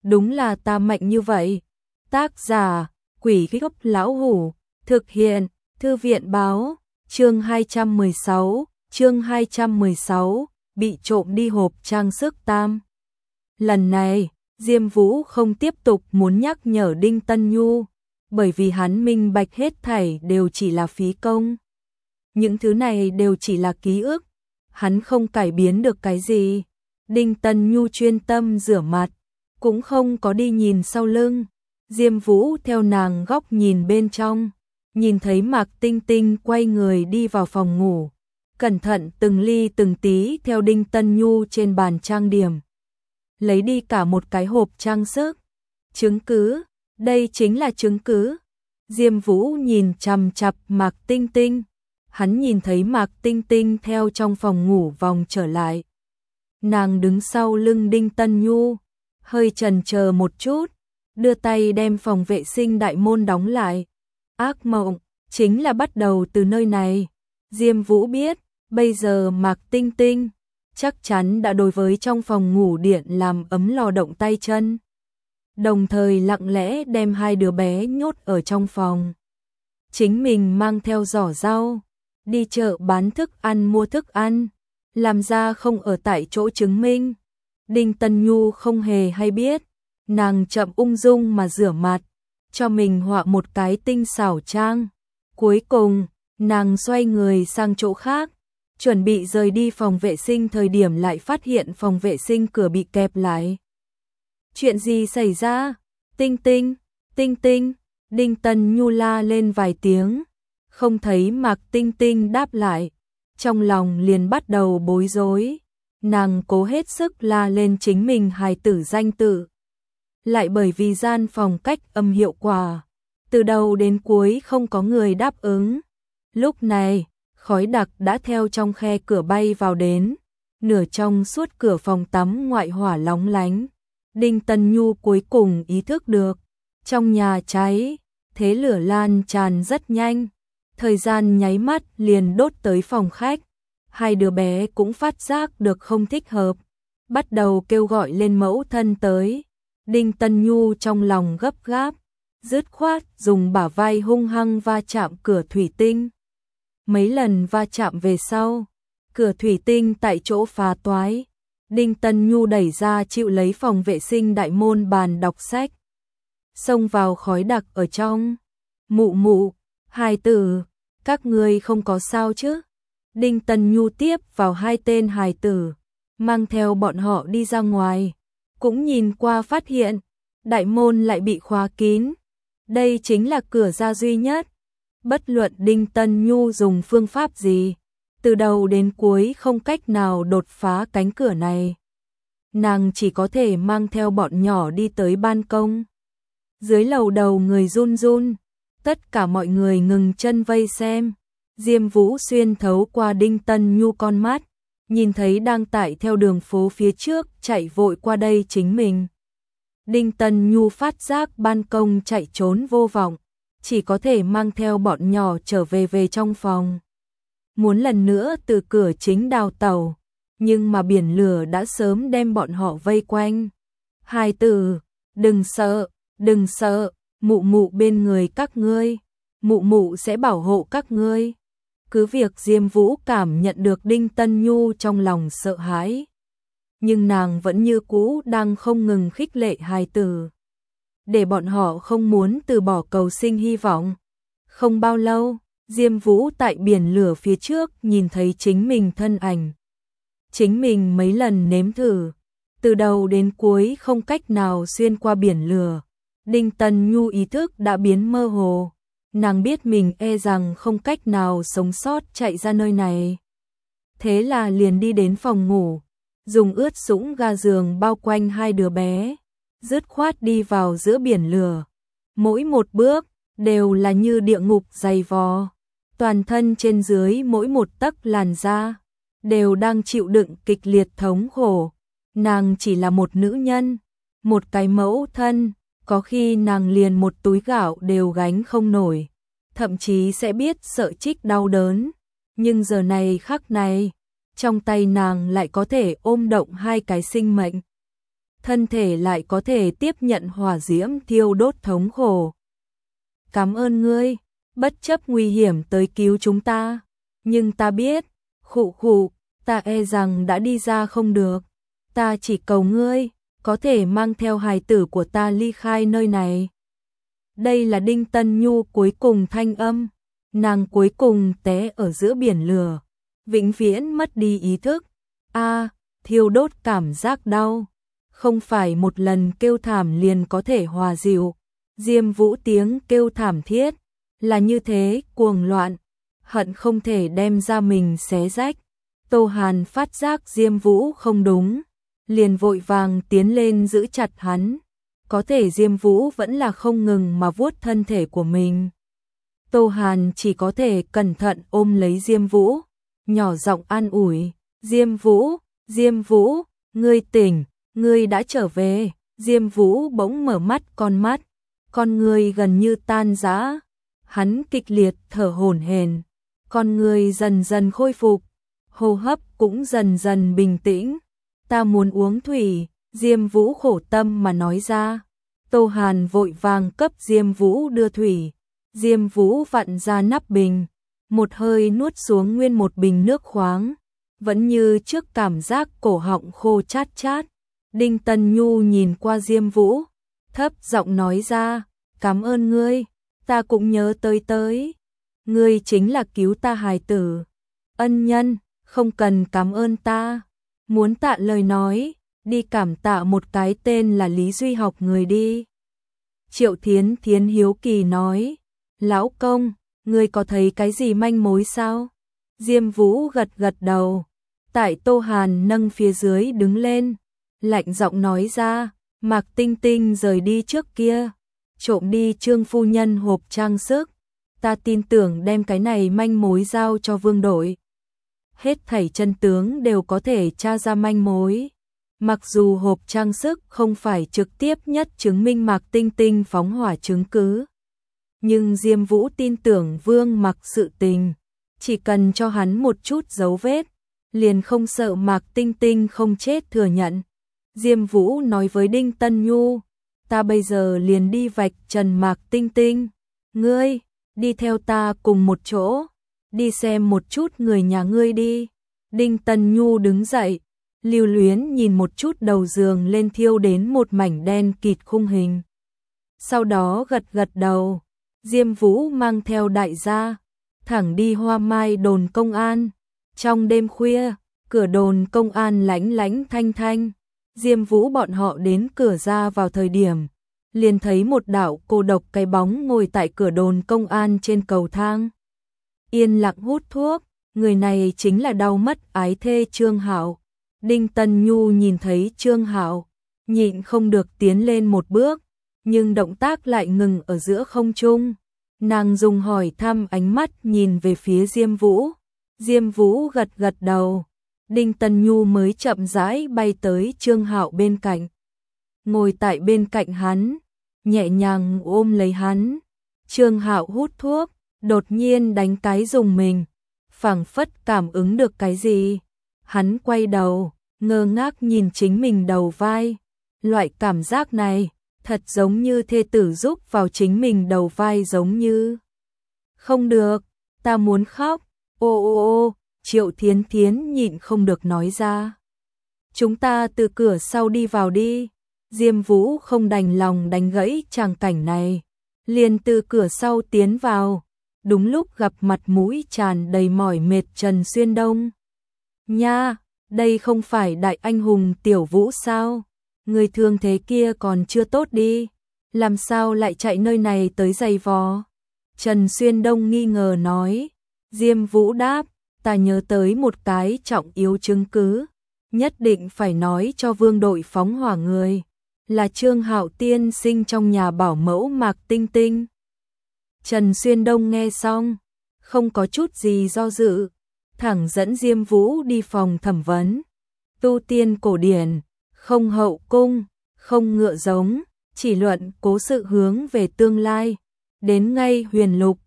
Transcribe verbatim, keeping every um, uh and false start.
đúng là ta mạnh như vậy. Tác giả, Quỷ Gốc Lão Hủ, thực hiện, Thư viện báo, chương hai trăm mười sáu, chương hai trăm mười sáu, bị trộm đi hộp trang sức tam. Lần này, Diêm Vũ không tiếp tục muốn nhắc nhở Đinh Tân Nhu, bởi vì hắn minh bạch hết thảy đều chỉ là phí công. Những thứ này đều chỉ là ký ức, hắn không cải biến được cái gì. Đinh Tân Nhu chuyên tâm rửa mặt, cũng không có đi nhìn sau lưng. Diêm Vũ theo nàng góc nhìn bên trong, nhìn thấy Mạc Tinh Tinh quay người đi vào phòng ngủ, cẩn thận từng ly từng tí theo Đinh Tân Nhu trên bàn trang điểm, lấy đi cả một cái hộp trang sức. Chứng cứ, đây chính là chứng cứ. Diêm Vũ nhìn chằm chằm Mạc Tinh Tinh, hắn nhìn thấy Mạc Tinh Tinh theo trong phòng ngủ vòng trở lại. Nàng đứng sau lưng Đinh Tân Nhu, hơi chần chờ một chút, đưa tay đem phòng vệ sinh đại môn đóng lại. Ác mộng chính là bắt đầu từ nơi này. Diêm Vũ biết, bây giờ Mạc Tinh Tinh chắc chắn đã đối với trong phòng ngủ điện làm ấm lò động tay chân, đồng thời lặng lẽ đem hai đứa bé nhốt ở trong phòng. Chính mình mang theo giỏ rau, đi chợ bán thức ăn mua thức ăn, làm ra không ở tại chỗ chứng minh. Đinh Tân Nhu không hề hay biết, nàng chậm ung dung mà rửa mặt, cho mình họa một cái tinh xảo trang. Cuối cùng, nàng xoay người sang chỗ khác, chuẩn bị rời đi phòng vệ sinh thời điểm lại phát hiện phòng vệ sinh cửa bị kẹp lại. Chuyện gì xảy ra? Tinh Tinh, Tinh Tinh, Đinh Tân Nhu la lên vài tiếng, không thấy Mạc Tinh Tinh đáp lại, trong lòng liền bắt đầu bối rối. Nàng cố hết sức la lên chính mình hài tử danh tự, lại bởi vì gian phòng cách âm hiệu quả, từ đầu đến cuối không có người đáp ứng. Lúc này, khói đặc đã theo trong khe cửa bay vào đến, nửa trong suốt cửa phòng tắm ngoại hỏa lóng lánh. Đinh Tân Nhu cuối cùng ý thức được, trong nhà cháy, thế lửa lan tràn rất nhanh, thời gian nháy mắt liền đốt tới phòng khách. Hai đứa bé cũng phát giác được không thích hợp, bắt đầu kêu gọi lên mẫu thân tới. Đinh Tân Nhu trong lòng gấp gáp, dứt khoát dùng bả vai hung hăng va chạm cửa thủy tinh. Mấy lần va chạm về sau, cửa thủy tinh tại chỗ phá toái. Đinh Tân Nhu đẩy ra chịu lấy phòng vệ sinh đại môn bàn đọc sách, xông vào khói đặc ở trong. Mụ mụ, hài tử, các ngươi không có sao chứ? Đinh Tân Nhu tiếp vào hai tên hài tử, mang theo bọn họ đi ra ngoài, cũng nhìn qua phát hiện, đại môn lại bị khóa kín. Đây chính là cửa ra duy nhất. Bất luận Đinh Tân Nhu dùng phương pháp gì, từ đầu đến cuối không cách nào đột phá cánh cửa này. Nàng chỉ có thể mang theo bọn nhỏ đi tới ban công. Dưới lầu đầu người run run, tất cả mọi người ngừng chân vây xem. Diêm Vũ xuyên thấu qua Đinh Tân Nhu con mắt, nhìn thấy đang tại theo đường phố phía trước chạy vội qua đây chính mình. Đinh Tân Nhu phát giác ban công chạy trốn vô vọng, chỉ có thể mang theo bọn nhỏ trở về về trong phòng. Muốn lần nữa từ cửa chính đào tẩu, nhưng mà biển lửa đã sớm đem bọn họ vây quanh. Hài tử, đừng sợ, đừng sợ, mụ mụ bên người các ngươi, mụ mụ sẽ bảo hộ các ngươi. Cứ việc Diêm Vũ cảm nhận được Đinh Tân Nhu trong lòng sợ hãi, nhưng nàng vẫn như cũ đang không ngừng khích lệ hài tử, để bọn họ không muốn từ bỏ cầu sinh hy vọng. Không bao lâu, Diêm Vũ tại biển lửa phía trước nhìn thấy chính mình thân ảnh. Chính mình mấy lần nếm thử, từ đầu đến cuối không cách nào xuyên qua biển lửa. Đinh Tân Nhu ý thức đã biến mơ hồ, nàng biết mình e rằng không cách nào sống sót chạy ra nơi này. Thế là liền đi đến phòng ngủ, dùng ướt sũng ga giường bao quanh hai đứa bé, dứt khoát đi vào giữa biển lửa. Mỗi một bước đều là như địa ngục dày vò, toàn thân trên dưới mỗi một tấc làn da đều đang chịu đựng kịch liệt thống khổ. Nàng chỉ là một nữ nhân, một cái mẫu thân, có khi nàng liền một túi gạo đều gánh không nổi, thậm chí sẽ biết sợ trích đau đớn. Nhưng giờ này khắc này, trong tay nàng lại có thể ôm động hai cái sinh mệnh. thân thể lại có thể tiếp nhận hỏa diễm thiêu đốt thống khổ. Cảm ơn ngươi, bất chấp nguy hiểm tới cứu chúng ta, nhưng ta biết, khụ khụ, ta e rằng đã đi ra không được, ta chỉ cầu ngươi, có thể mang theo hài tử của ta ly khai nơi này. Đây là Đinh Tân Nhu cuối cùng thanh âm, nàng cuối cùng té ở giữa biển lửa, vĩnh viễn mất đi ý thức. A, thiêu đốt cảm giác đau, không phải một lần kêu thảm liền có thể hòa dịu. Diêm Vũ tiếng kêu thảm thiết, là như thế cuồng loạn, hận không thể đem ra mình xé rách. Tô Hàn phát giác Diêm Vũ không đúng, liền vội vàng tiến lên giữ chặt hắn. Có thể Diêm Vũ vẫn là không ngừng mà vuốt thân thể của mình. Tô Hàn chỉ có thể cẩn thận ôm lấy Diêm Vũ, nhỏ giọng an ủi, Diêm Vũ, Diêm Vũ, ngươi tỉnh, ngươi đã trở về. Diêm Vũ bỗng mở mắt con mắt, con người gần như tan rã, hắn kịch liệt thở hổn hển, con người dần dần khôi phục, hô hấp cũng dần dần bình tĩnh. Ta muốn uống thủy, Diêm Vũ khổ tâm mà nói ra. Tô Hàn vội vàng cấp Diêm Vũ đưa thủy. Diêm Vũ vặn ra nắp bình, một hơi nuốt xuống nguyên một bình nước khoáng, vẫn như trước cảm giác cổ họng khô chát chát. Đinh Tân Nhu nhìn qua Diêm Vũ, thấp giọng nói ra, cảm ơn ngươi, ta cũng nhớ tới tới. Ngươi chính là cứu ta hài tử. Ân nhân, không cần cảm ơn ta. Muốn tạ lời nói, đi cảm tạ một cái tên là Lý Duy học người đi. Triệu Thiến Thiến hiếu kỳ nói, lão công, ngươi có thấy cái gì manh mối sao? Diêm Vũ gật gật đầu, tại Tô Hàn nâng phía dưới đứng lên, lạnh giọng nói ra, Mạc Tinh Tinh rời đi trước kia, trộm đi Trương phu nhân hộp trang sức, ta tin tưởng đem cái này manh mối giao cho Vương đội. Hết thảy chân tướng đều có thể tra ra manh mối. Mặc dù hộp trang sức không phải trực tiếp nhất chứng minh Mạc Tinh Tinh phóng hỏa chứng cứ, nhưng Diêm Vũ tin tưởng Vương Mặc sự tình, chỉ cần cho hắn một chút dấu vết, liền không sợ Mạc Tinh Tinh không chết thừa nhận. Diêm Vũ nói với Đinh Tân Nhu, ta bây giờ liền đi vạch trần Mạc Tinh Tinh, ngươi, đi theo ta cùng một chỗ, đi xem một chút người nhà ngươi đi. Đinh Tân Nhu đứng dậy, lưu luyến nhìn một chút đầu giường lên thiêu đến một mảnh đen kịt khung hình. Sau đó gật gật đầu, Diêm Vũ mang theo đại gia, thẳng đi Hoa Mai đồn công an. Trong đêm khuya, cửa đồn công an lánh lánh thanh thanh. Diêm Vũ bọn họ đến cửa ra vào thời điểm, liền thấy một đạo cô độc cái bóng ngồi tại cửa đồn công an trên cầu thang. Yên lặng hút thuốc, người này chính là đau mất ái thê Trương Hạo. Đinh Tân Nhu nhìn thấy Trương Hạo, nhịn không được tiến lên một bước, nhưng động tác lại ngừng ở giữa không trung. Nàng dùng hỏi thăm ánh mắt nhìn về phía Diêm Vũ. Diêm Vũ gật gật đầu. Đinh Tân Nhu mới chậm rãi bay tới Trương Hạo bên cạnh, ngồi tại bên cạnh hắn, nhẹ nhàng ôm lấy hắn. Trương Hạo hút thuốc, đột nhiên đánh cái rùng mình, phảng phất cảm ứng được cái gì. Hắn quay đầu, ngơ ngác nhìn chính mình đầu vai. Loại cảm giác này, thật giống như thê tử giúp vào chính mình đầu vai giống như. Không được, ta muốn khóc. Ô ô ô, Triệu Thiến Thiến nhịn không được nói ra. Chúng ta từ cửa sau đi vào đi. Diêm Vũ không đành lòng đánh gãy tràng cảnh này, liền từ cửa sau tiến vào. Đúng lúc gặp mặt mũi tràn đầy mỏi mệt Trần Xuyên Đông. Nha, đây không phải đại anh hùng Tiểu Vũ sao? Người thương thế kia còn chưa tốt đi, làm sao lại chạy nơi này tới giày vò? Trần Xuyên Đông nghi ngờ nói. Diêm Vũ đáp, ta nhớ tới một cái trọng yếu chứng cứ, nhất định phải nói cho Vương đội phóng hỏa người, là Trương Hạo tiên sinh trong nhà bảo mẫu Mạc Tinh Tinh. Trần Xuyên Đông nghe xong, không có chút gì do dự, thẳng dẫn Diêm Vũ đi phòng thẩm vấn. Tu tiên cổ điển, không hậu cung, không ngựa giống, chỉ luận cố sự hướng về tương lai. Đến ngay Huyền Lục,